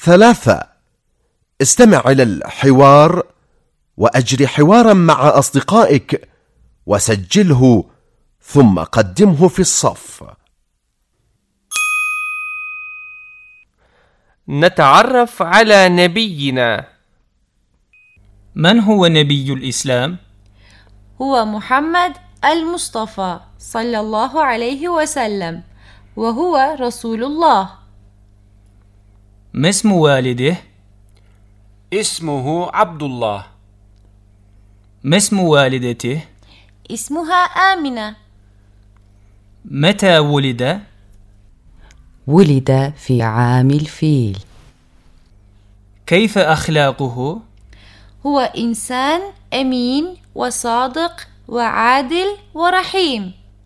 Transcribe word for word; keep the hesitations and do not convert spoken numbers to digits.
ثلاثة. استمع إلى الحوار وأجري حوارا مع أصدقائك وسجله ثم قدمه في الصف. نتعرف على نبينا. من هو نبي الإسلام؟ هو محمد المصطفى صلى الله عليه وسلم، وهو رسول الله. ما اسم والده؟ اسمه عبد الله. ما اسم والدته؟ اسمها آمنة. متى ولد؟ ولد في عام الفيل. كيف أخلاقه؟ هو إنسان أمين وصادق وعادل ورحيم.